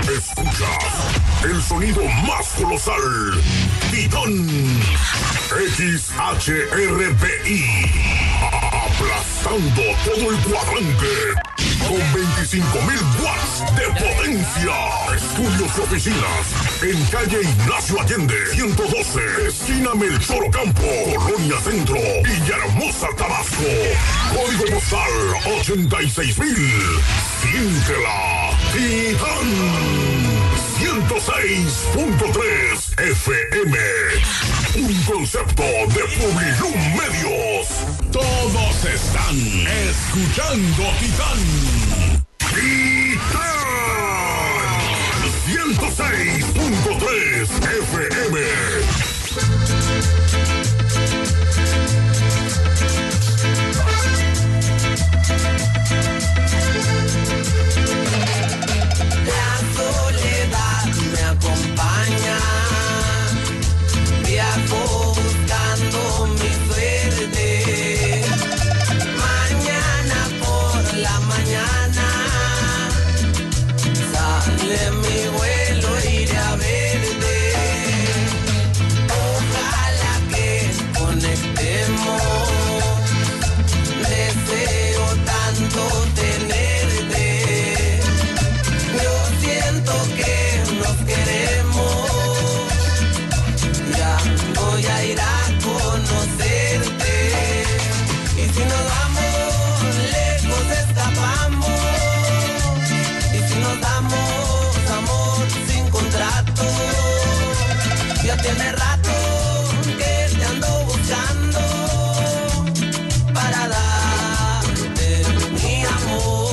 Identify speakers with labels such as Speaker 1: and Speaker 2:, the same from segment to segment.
Speaker 1: Escuchas el sonido más colosal. Titán XHRBI. Aplastando todo el cuadrante. Con 25.000 watts de potencia. Estudios y oficinas. En calle Ignacio Allende, 112. Esquina Melchor Ocampo. Colonia Centro. Villahermosa, Tabasco. Código postal 86.000. Siéntela. Titán 106.3 FM. Un concepto de Publilum Medios. Todos están escuchando Titán. Titán 106.3 FM.
Speaker 2: Tiene rato que te ando buscando para darte mi amor.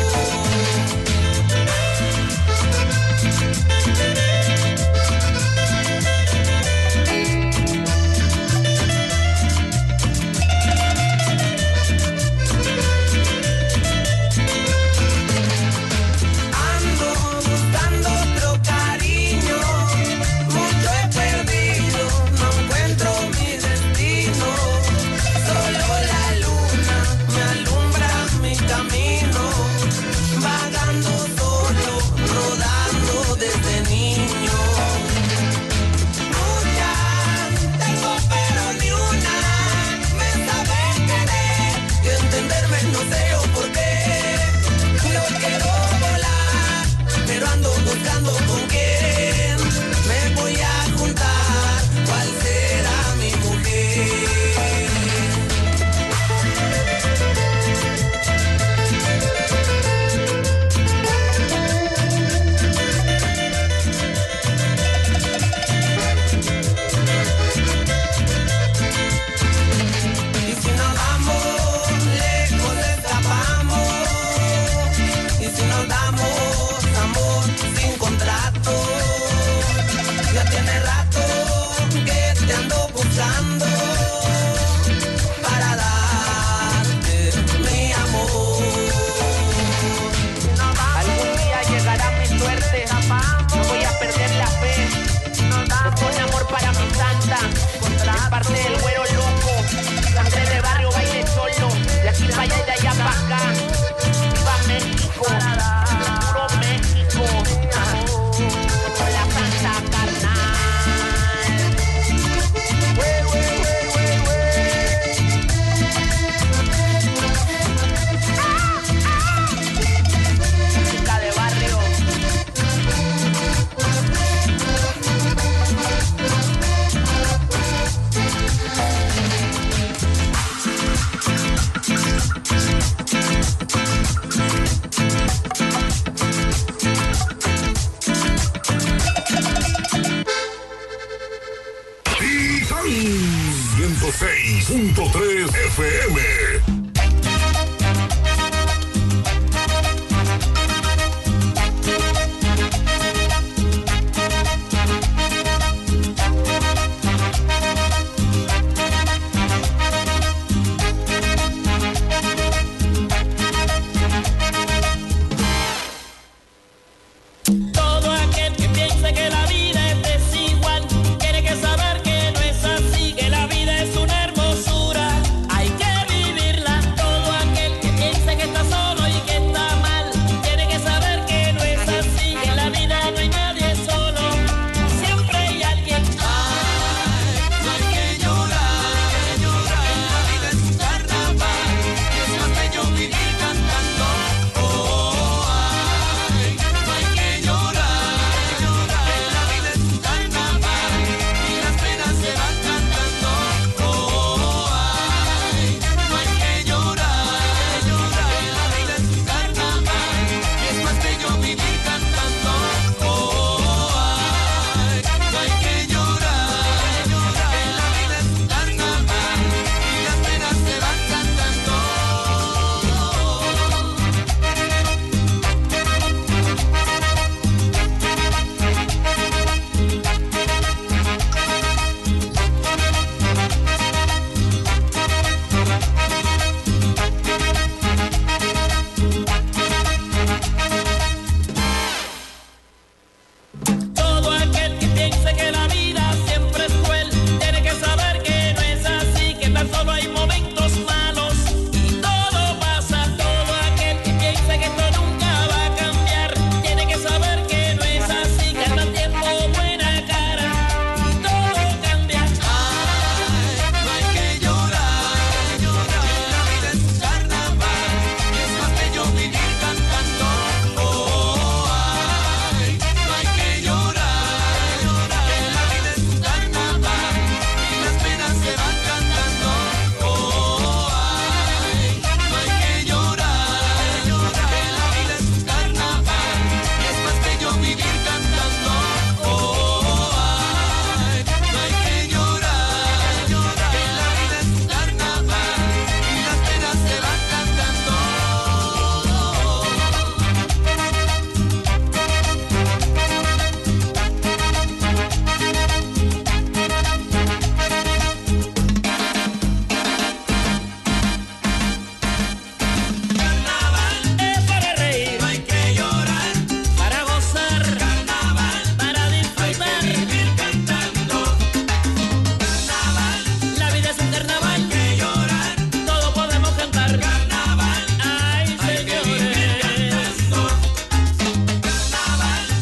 Speaker 2: Ando buscando otro cariño, mucho he perdido, no encuentro mi destino. Solo la luna me alumbra mi camino, vagando solo, rodando desde niño. Muchas tengo pero ni una me sabe querer y entenderme, no sé yo por qué. Yo quiero volar, pero ando buscando con quién me voy a juntar, cuál será mi mujer. Y si nos vamos lejos escapamos, y si nos damos amor sin contrato. Ya tiene rato que te ando buscando para darte mi amor.
Speaker 3: Algún día llegará mi suerte, no voy a perder la fe. Con amor para mi santa, es parte del güero loco. Sangre de barrio, baile solo, de aquí para allá y de allá para acá. Viva México, puro México. La santa carnal. Música de barrio.
Speaker 1: Titán 106.3 FM.
Speaker 4: Todo aquel que piense que la vida es desigual tiene que saber que no es así, que la vida es una hermosura, hay que vivirla. Todo aquel que piense que está solo y que está mal tiene que saber que no es así, que la vida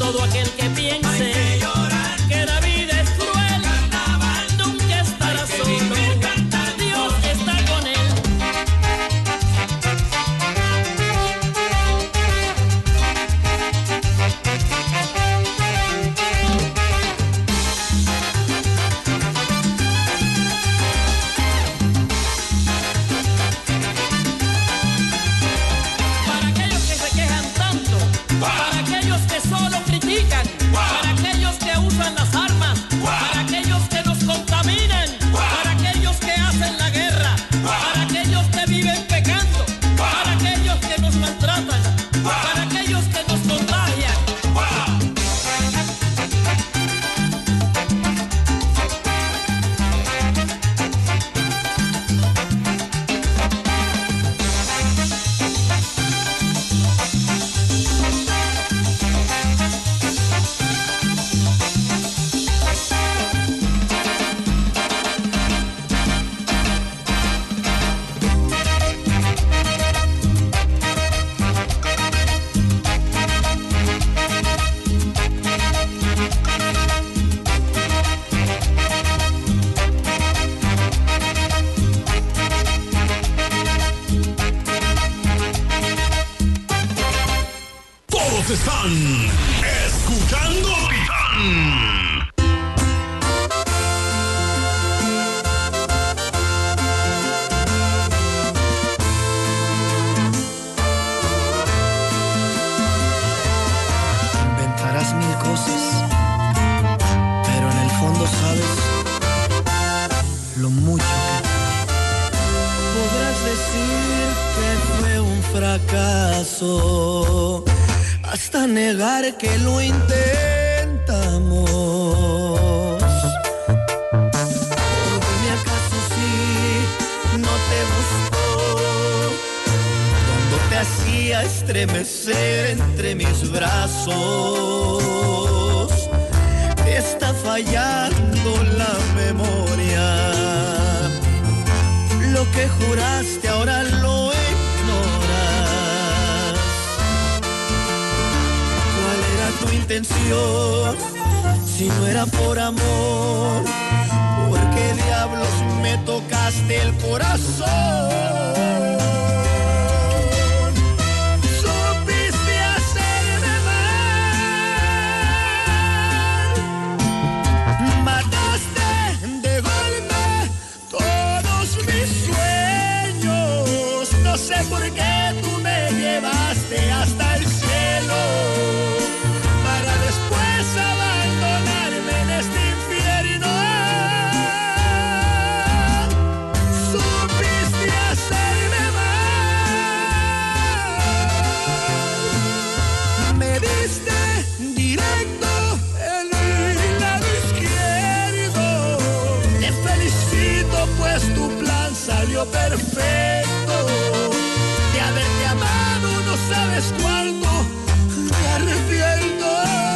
Speaker 4: Todo aquel que piense que la vida es cruel, nunca estará solo. Dios está con él. Para aquellos que se quejan tanto, para aquellos que solo critican, para aquellos que usan las armas, para aquellos que nos contaminan, para aquellos que hacen la guerra, para aquellos que viven pecando, para aquellos que nos maltratan, para aquellos que nos contagian.
Speaker 1: Todos están escuchando Titán.
Speaker 5: Inventarás mil cosas, pero en el fondo sabes lo mucho que podrás decir que fue un fracaso, hasta negar que lo intentamos. Dime acaso si no te gustó cuando te hacía estremecer entre mis brazos. Te está fallando la memoria. Lo que juraste ahora lo ignoras. ¿Cuál era tu intención? Si no era por amor, ¿por qué diablos me tocaste el corazón? Supiste hacerme mal, mataste de golpe todos mis sueños. No sé por qué tú me llevaste hasta el cielo para después abandonarme en este infierno. Supiste hacerme mal, me diste directo en el lado izquierdo. Te felicito pues tu plan salió perfecto. De haberte amado no sabes cuánto me arrepiento.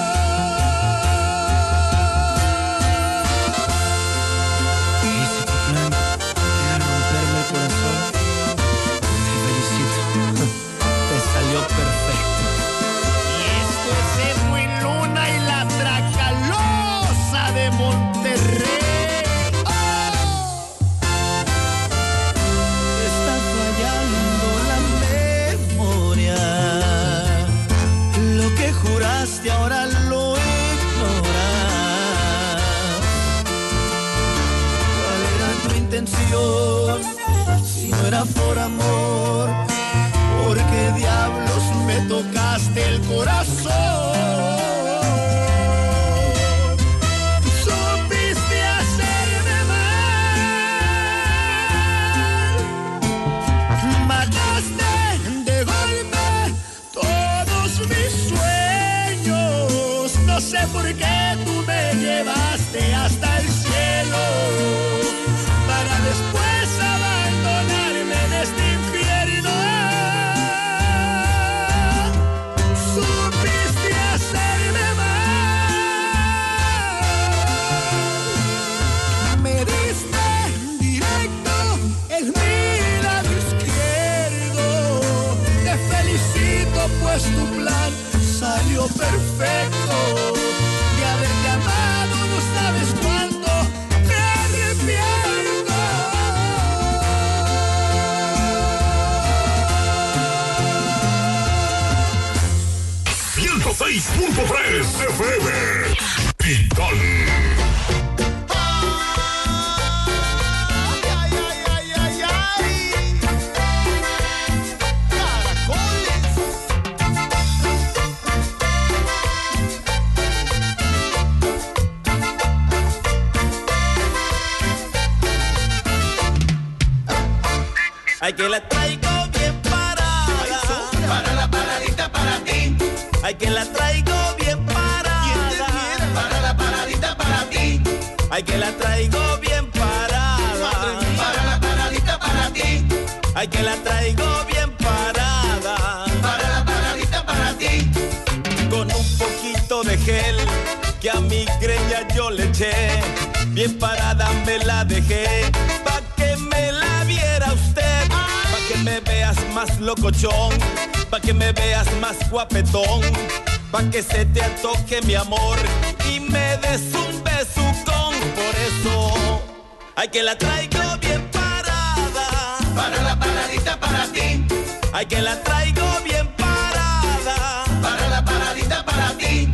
Speaker 5: Hice tu plan, era romperme el corazón. Te felicito, te salió perfecto. Y esto es Edwin Luna y la Tracalosa de Monterrey. Está fallando la memoria. Lo que juraste ahora lo ignoras. ¿Cuál era tu intención? Si no era por amor, ¿por qué diablos me tocaste el corazón? Supiste hacerme mal, mataste de golpe todos mis sueños. No sé por qué tú me llevaste hasta el cielo para después abandonarme en este infierno. Supiste hacerme mal, me diste directo en mi lado izquierdo. Te felicito pues tu plan salió perfecto. De haberte amado no sabes cuánto me arrepiento.
Speaker 1: 106.3 FM. Titán.
Speaker 4: Ay, que la traigo bien parada.
Speaker 2: Para la paradita para ti.
Speaker 4: Ay, que la traigo bien parada.
Speaker 2: Para la paradita para ti.
Speaker 4: Ay, que la traigo bien parada.
Speaker 2: Para la paradita para ti.
Speaker 4: Ay, que la traigo bien parada.
Speaker 2: Para la paradita para ti.
Speaker 4: Con un poquito de gel que a mi greña yo le eché. Bien parada me la dejé. Pa' que me la viera usted. Pa' que me veas más locochón. Pa' que me veas más guapetón. Pa' que se te antoje mi amor y me des un besucón. Por eso, ay, que la traigo bien parada.
Speaker 2: Para la paradita para ti.
Speaker 4: Ay, que la traigo bien parada.
Speaker 2: Para la paradita para ti.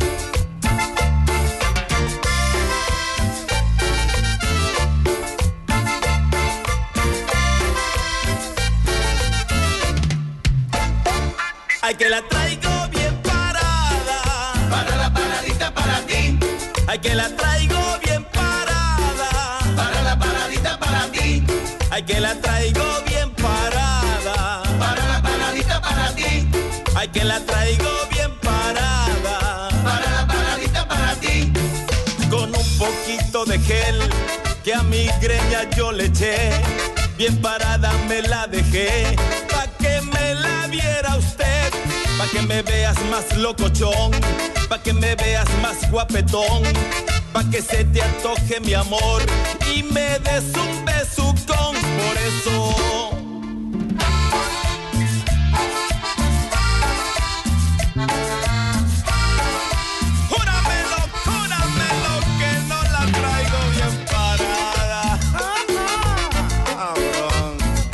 Speaker 4: Ay, que la traigo bien parada.
Speaker 2: Para la paradita para ti.
Speaker 4: Ay, que la traigo bien parada.
Speaker 2: Para la paradita para ti.
Speaker 4: Ay, que la traigo bien parada.
Speaker 2: Para la paradita para ti.
Speaker 4: Ay, que la traigo bien parada.
Speaker 2: Para la paradita para ti.
Speaker 4: Con un poquito de gel que a mi greña yo le eché. Bien parada me la dejé. Pa' que me la viera usted. Pa' que me veas más locochón. Pa' que me veas más guapetón. Pa' que se te antoje mi amor y me des un besucón. Por eso, júramelo que no la traigo bien parada. Cabrón.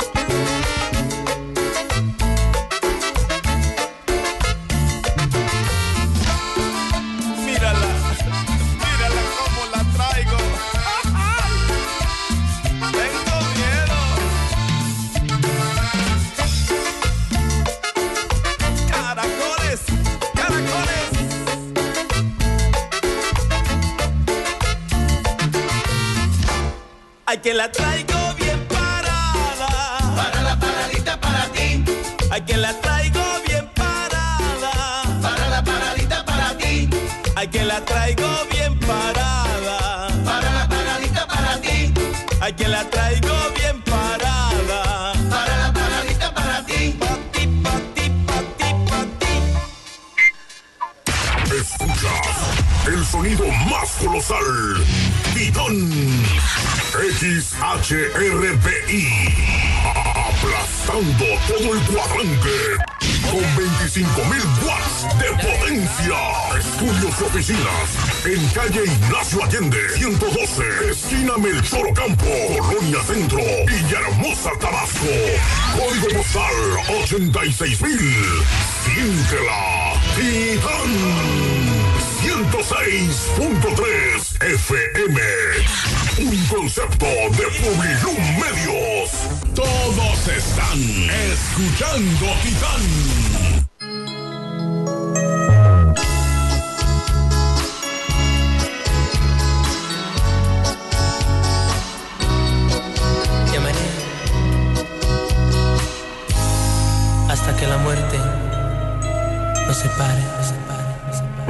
Speaker 4: Mírala cómo la traigo. Tengo miedo. Caracoles. Ay, que la traigo bien parada.
Speaker 2: Para la paradita para ti.
Speaker 4: Ay, que la traigo bien parada.
Speaker 2: Para la paradita para ti.
Speaker 4: Ay, que la traigo bien parada.
Speaker 2: Para la paradita para ti.
Speaker 4: Ay, que la traigo bien parada.
Speaker 2: Para la paradita para ti.
Speaker 4: Pa' ti, pa' ti, pa' ti, pa' ti.
Speaker 1: Escuchas el sonido más colosal. Titán. XHRBI. Aplastando todo el cuadrante. Con 25.000 watts de potencia. Estudios y oficinas. En calle Ignacio Allende, 112. Esquina Melchor Ocampo. Colonia Centro. Villahermosa, Tabasco. Código postal 86.000. Siéntela. Titán. 106.3 FM. Un concepto de Publilum Medios. Todos están escuchando Titán.
Speaker 6: Llamaré hasta que la muerte nos separe, nos separe, nos separe.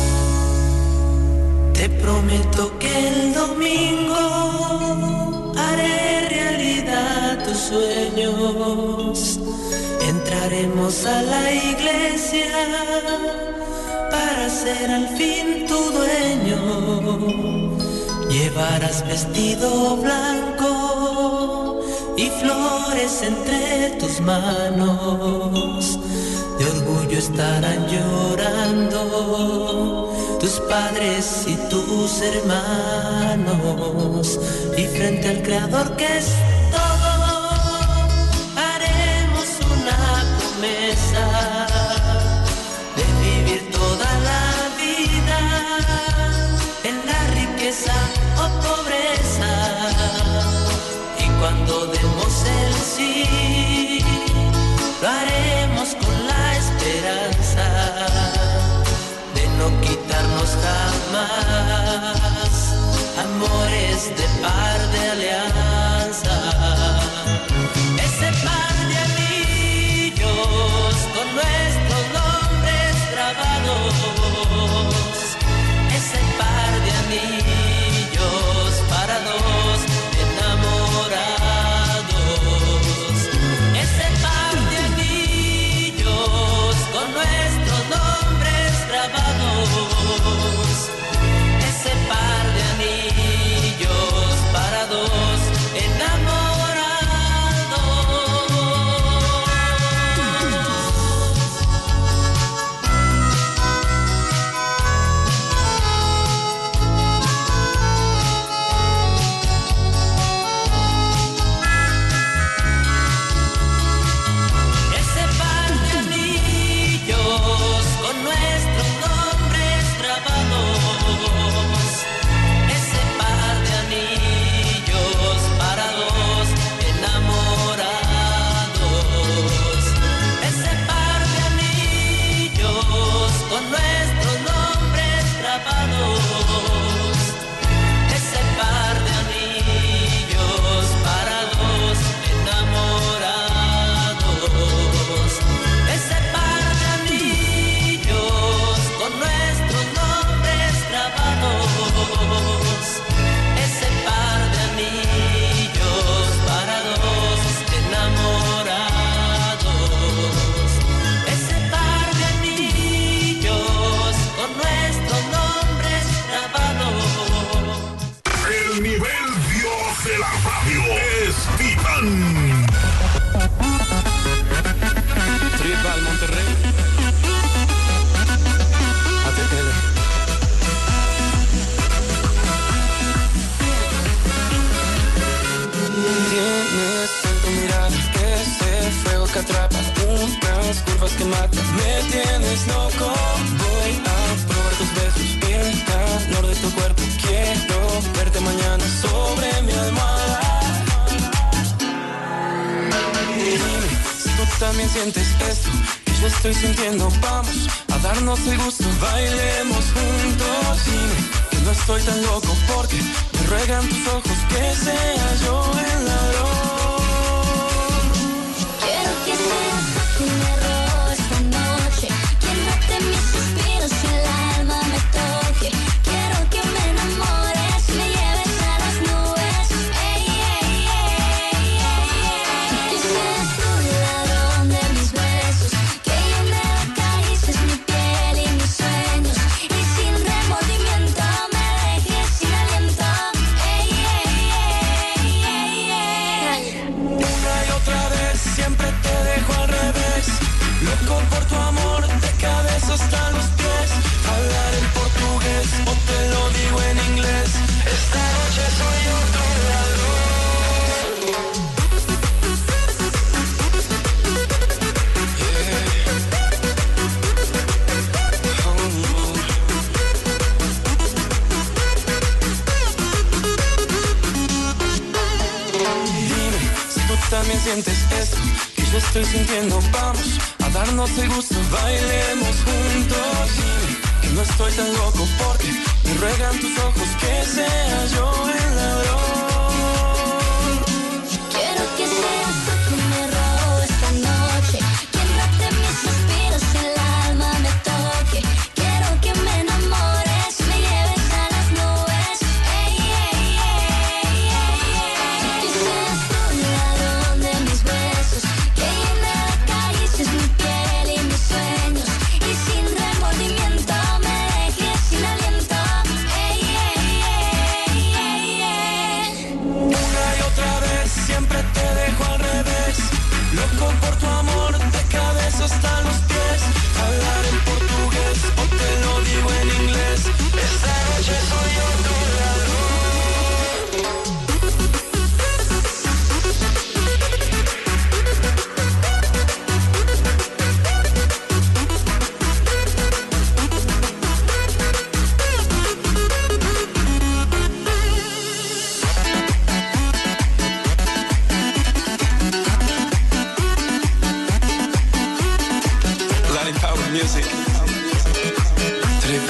Speaker 6: Te prometo que el domingo haré realidad tus sueños. Entraremos a la iglesia para ser al fin tu dueño. Llevarás vestido blanco y flores entre tus manos. de orgullo estarán llorando tus padres y tus hermanos, y frente al Creador que es todo, haremos una promesa de vivir toda la vida en la riqueza o pobreza, y cuando demos el sí, lo haremos con la esperanza de no quitarnos jamás amores de par de alianza. Ese par de anillos con nuestros nombres grabados, ese par de anillos para dos enamorados, ese par de anillos con nuestros nombres grabados, ese par de anillos para dos
Speaker 7: que mata. Me tienes loco, voy a probar tus besos y el calor de tu cuerpo. Quiero verte mañana sobre mi almohada. Dime si tú también sientes esto que yo estoy sintiendo. Vamos a darnos el gusto, bailemos juntos. Dime que no estoy tan loco porque me ruegan tus ojos que sea yo el ladrón.
Speaker 8: Quiero que seas tú quien me robe esta noche, quien note mis suspiros y el alma me toque. Quiero que me enamores, me lleves a las nubes. Ey, ey, ey, ey, ey. Que seas tú el ladrón de mis besos, que llene de caricias mi piel y mis sueños, y sin remordimiento me dejes sin aliento. Ey, ey, ey, ey, ey.
Speaker 7: Una y otra vez siempre te dejo al revés. Loco por tu amor, de cabeza hasta los pies. Hablar en portugués o te lo digo en inglés. Esta noche soy yo tu Dime si tú también sientes esto que yo estoy sintiendo. Vamos a darnos el gusto, bailemos juntos. Dime que no estoy tan loco porque me ruegan tus ojos que sea yo el ladrón.
Speaker 8: Quiero que seas tú quien me robe esta noche, quien note mis suspiros y el alma me toque. Quiero que me enamores, me lleves a las nubes. Ey, ey, ey, ey, ey. Que seas tú el ladrón de mis besos, que llene de caricias mi piel y mis sueños, y sin remordimiento me dejes sin aliento. Ey, ey, ey, ey, ey.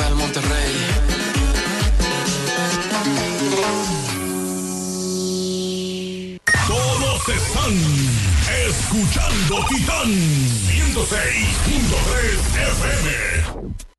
Speaker 7: capital Monterrey.
Speaker 1: Todos están escuchando Titán 106.3 FM.